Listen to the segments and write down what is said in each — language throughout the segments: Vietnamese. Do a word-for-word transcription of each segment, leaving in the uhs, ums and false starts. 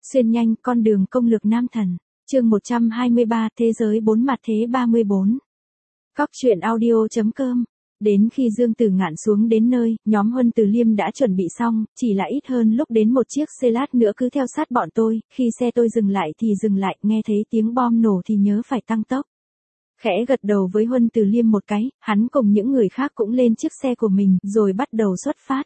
Xuyên nhanh con đường công lược nam thần. Chương một trăm hai mươi ba Thế giới bốn mặt thế ba mươi bốn. Cóc truyện audio.com. Đến khi Dương Tử Ngạn xuống đến nơi, nhóm Huân Từ Liêm đã chuẩn bị xong, chỉ là ít hơn lúc đến một chiếc xe lát nữa cứ theo sát bọn tôi, khi xe tôi dừng lại thì dừng lại, nghe thấy tiếng bom nổ thì nhớ phải tăng tốc. Khẽ gật đầu với Huân Từ Liêm một cái, hắn cùng những người khác cũng lên chiếc xe của mình, rồi bắt đầu xuất phát.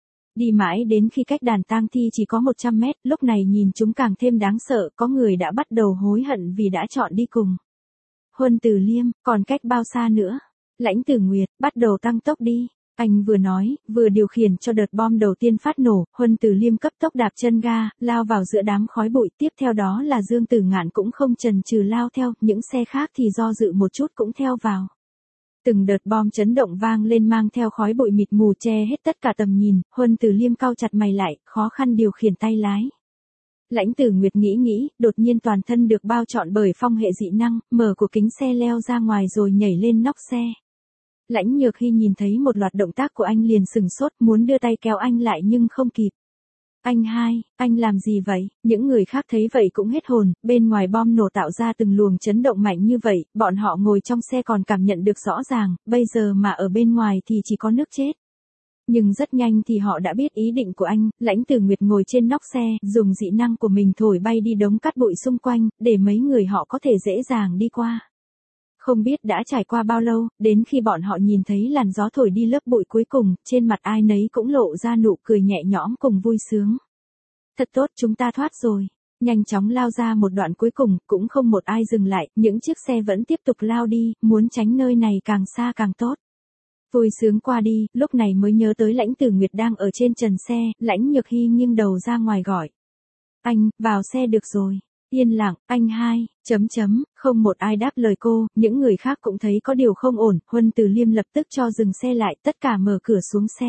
Đi mãi đến khi cách đàn tang thi chỉ có một trăm mét, lúc này nhìn chúng càng thêm đáng sợ, có người đã bắt đầu hối hận vì đã chọn đi cùng. Huân Từ Liêm, còn cách bao xa nữa? Lãnh Tử Nguyệt, bắt đầu tăng tốc đi. Anh vừa nói, vừa điều khiển cho đợt bom đầu tiên phát nổ, Huân Từ Liêm cấp tốc đạp chân ga, lao vào giữa đám khói bụi, tiếp theo đó là Dương Tử Ngạn cũng không chần chừ lao theo, những xe khác thì do dự một chút cũng theo vào. Từng đợt bom chấn động vang lên mang theo khói bụi mịt mù che hết tất cả tầm nhìn, Huân Từ Liêm cau chặt mày lại, khó khăn điều khiển tay lái. Lãnh Tử Nguyệt nghĩ nghĩ, đột nhiên toàn thân được bao trọn bởi phong hệ dị năng, mở của kính xe leo ra ngoài rồi nhảy lên nóc xe. Lãnh Nhược Hy nhìn thấy một loạt động tác của anh liền sừng sốt, muốn đưa tay kéo anh lại nhưng không kịp. Anh hai, anh làm gì vậy? Những người khác thấy vậy cũng hết hồn, bên ngoài bom nổ tạo ra từng luồng chấn động mạnh như vậy, bọn họ ngồi trong xe còn cảm nhận được rõ ràng, bây giờ mà ở bên ngoài thì chỉ có nước chết. Nhưng rất nhanh thì họ đã biết ý định của anh, Lãnh Tử Nguyệt ngồi trên nóc xe, dùng dị năng của mình thổi bay đi đống cát bụi xung quanh, để mấy người họ có thể dễ dàng đi qua. Không biết đã trải qua bao lâu, đến khi bọn họ nhìn thấy làn gió thổi đi lớp bụi cuối cùng, trên mặt ai nấy cũng lộ ra nụ cười nhẹ nhõm cùng vui sướng. Thật tốt, chúng ta thoát rồi. Nhanh chóng lao ra một đoạn cuối cùng, cũng không một ai dừng lại, những chiếc xe vẫn tiếp tục lao đi, muốn tránh nơi này càng xa càng tốt. Vui sướng qua đi, lúc này mới nhớ tới Lãnh Tử Nguyệt đang ở trên trần xe, Lãnh Nhược Hy nghiêng đầu ra ngoài gọi. Anh, vào xe được rồi. Yên lặng, anh hai, chấm chấm, không một ai đáp lời cô, những người khác cũng thấy có điều không ổn, Huân Từ Liêm lập tức cho dừng xe lại, tất cả mở cửa xuống xe.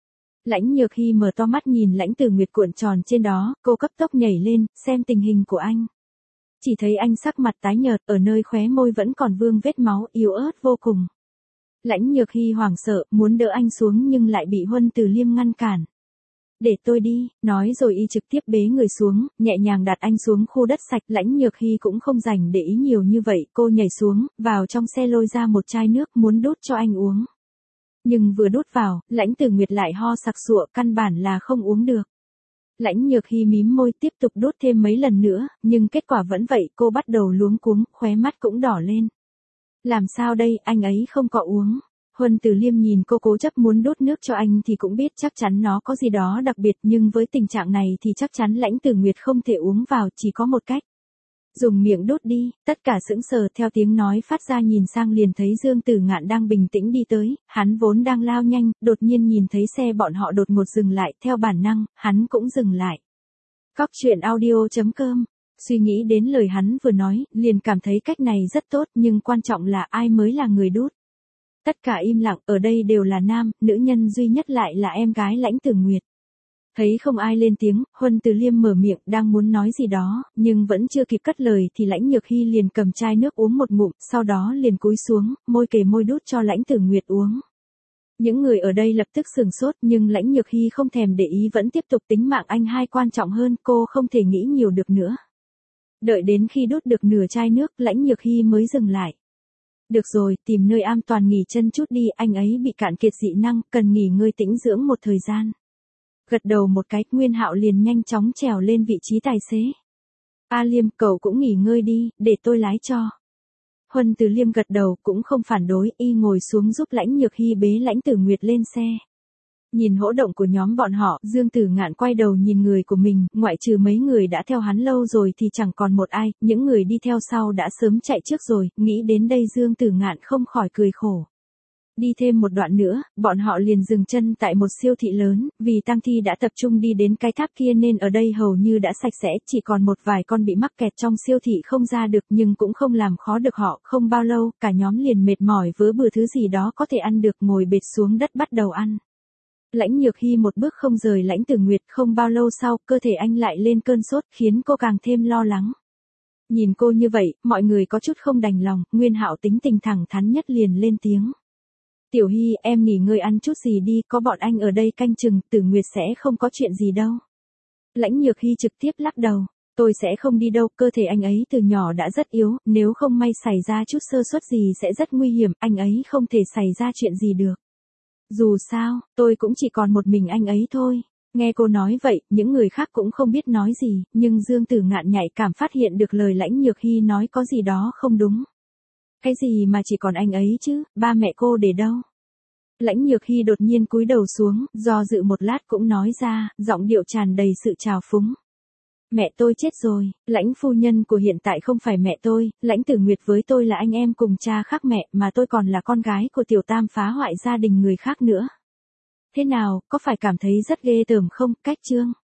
Lãnh Nhược Hy mở to mắt nhìn Lãnh Tử Nguyệt cuộn tròn trên đó, cô cấp tốc nhảy lên, xem tình hình của anh. Chỉ thấy anh sắc mặt tái nhợt, ở nơi khóe môi vẫn còn vương vết máu, yếu ớt vô cùng. Lãnh Nhược Hy hoảng sợ, muốn đỡ anh xuống nhưng lại bị Huân Từ Liêm ngăn cản. Để tôi đi, nói rồi y trực tiếp bế người xuống, nhẹ nhàng đặt anh xuống khu đất sạch. Lãnh Nhược Hy cũng không dành để ý nhiều như vậy, cô nhảy xuống, vào trong xe lôi ra một chai nước muốn đút cho anh uống. Nhưng vừa đút vào, Lãnh Tử Nguyệt lại ho sặc sụa, căn bản là không uống được. Lãnh Nhược Hy mím môi tiếp tục đút thêm mấy lần nữa, nhưng kết quả vẫn vậy, cô bắt đầu luống cuống, khóe mắt cũng đỏ lên. Làm sao đây, anh ấy không có uống. Huân Từ Liêm nhìn cô cố chấp muốn đút nước cho anh thì cũng biết chắc chắn nó có gì đó đặc biệt, nhưng với tình trạng này thì chắc chắn Lãnh Tử Nguyệt không thể uống vào, chỉ có một cách. Dùng miệng đút đi, tất cả sững sờ theo tiếng nói phát ra nhìn sang liền thấy Dương Tử Ngạn đang bình tĩnh đi tới, hắn vốn đang lao nhanh, đột nhiên nhìn thấy xe bọn họ đột ngột dừng lại, theo bản năng, hắn cũng dừng lại. Cóc truyện audio.com. Suy nghĩ đến lời hắn vừa nói, liền cảm thấy cách này rất tốt, nhưng quan trọng là ai mới là người đút. Tất cả im lặng, ở đây đều là nam, nữ nhân duy nhất lại là em gái Lãnh Tử Nguyệt. Thấy không ai lên tiếng, Huân Từ Liêm mở miệng, đang muốn nói gì đó, nhưng vẫn chưa kịp cất lời thì Lãnh Nhược Hy liền cầm chai nước uống một ngụm, sau đó liền cúi xuống, môi kề môi đút cho Lãnh Tử Nguyệt uống. Những người ở đây lập tức sửng sốt, nhưng Lãnh Nhược Hy không thèm để ý, vẫn tiếp tục tính mạng anh hai quan trọng hơn, cô không thể nghĩ nhiều được nữa. Đợi đến khi đút được nửa chai nước, Lãnh Nhược Hy mới dừng lại. Được rồi, tìm nơi an toàn nghỉ chân chút đi, anh ấy bị cạn kiệt dị năng, cần nghỉ ngơi tĩnh dưỡng một thời gian. Gật đầu một cái, Nguyên Hạo liền nhanh chóng trèo lên vị trí tài xế. A Liêm, cậu cũng nghỉ ngơi đi, để tôi lái cho. Huân Từ Liêm gật đầu, cũng không phản đối, y ngồi xuống giúp Lãnh Nhược Hy bế Lãnh Tử Nguyệt lên xe. Nhìn hỗn động của nhóm bọn họ, Dương Tử Ngạn quay đầu nhìn người của mình, ngoại trừ mấy người đã theo hắn lâu rồi thì chẳng còn một ai, những người đi theo sau đã sớm chạy trước rồi, nghĩ đến đây Dương Tử Ngạn không khỏi cười khổ. Đi thêm một đoạn nữa, bọn họ liền dừng chân tại một siêu thị lớn, vì tang thi đã tập trung đi đến cái tháp kia nên ở đây hầu như đã sạch sẽ, chỉ còn một vài con bị mắc kẹt trong siêu thị không ra được, nhưng cũng không làm khó được họ, không bao lâu, cả nhóm liền mệt mỏi vớ bừa thứ gì đó có thể ăn được, ngồi bệt xuống đất bắt đầu ăn. Lãnh Nhược Hy một bước không rời Lãnh Tử Nguyệt, không bao lâu sau, cơ thể anh lại lên cơn sốt, khiến cô càng thêm lo lắng. Nhìn cô như vậy, mọi người có chút không đành lòng, Nguyên Hạo tính tình thẳng thắn nhất liền lên tiếng. Tiểu Hy, em nghỉ ngơi ăn chút gì đi, có bọn anh ở đây canh chừng, Tử Nguyệt sẽ không có chuyện gì đâu. Lãnh Nhược Hy trực tiếp lắc đầu. Tôi sẽ không đi đâu, cơ thể anh ấy từ nhỏ đã rất yếu, nếu không may xảy ra chút sơ suất gì sẽ rất nguy hiểm, anh ấy không thể xảy ra chuyện gì được. Dù sao, tôi cũng chỉ còn một mình anh ấy thôi. Nghe cô nói vậy, những người khác cũng không biết nói gì, nhưng Dương Tử Ngạn nhạy cảm phát hiện được lời Lãnh Nhược Hy nói có gì đó không đúng. Cái gì mà chỉ còn anh ấy chứ, ba mẹ cô để đâu? Lãnh Nhược Hy đột nhiên cúi đầu xuống, do dự một lát cũng nói ra, giọng điệu tràn đầy sự trào phúng. Mẹ tôi chết rồi, Lãnh phu nhân của hiện tại không phải mẹ tôi, Lãnh Tử Nguyệt với tôi là anh em cùng cha khác mẹ, mà tôi còn là con gái của tiểu tam phá hoại gia đình người khác nữa. Thế nào, có phải cảm thấy rất ghê tởm không, Cách Trương?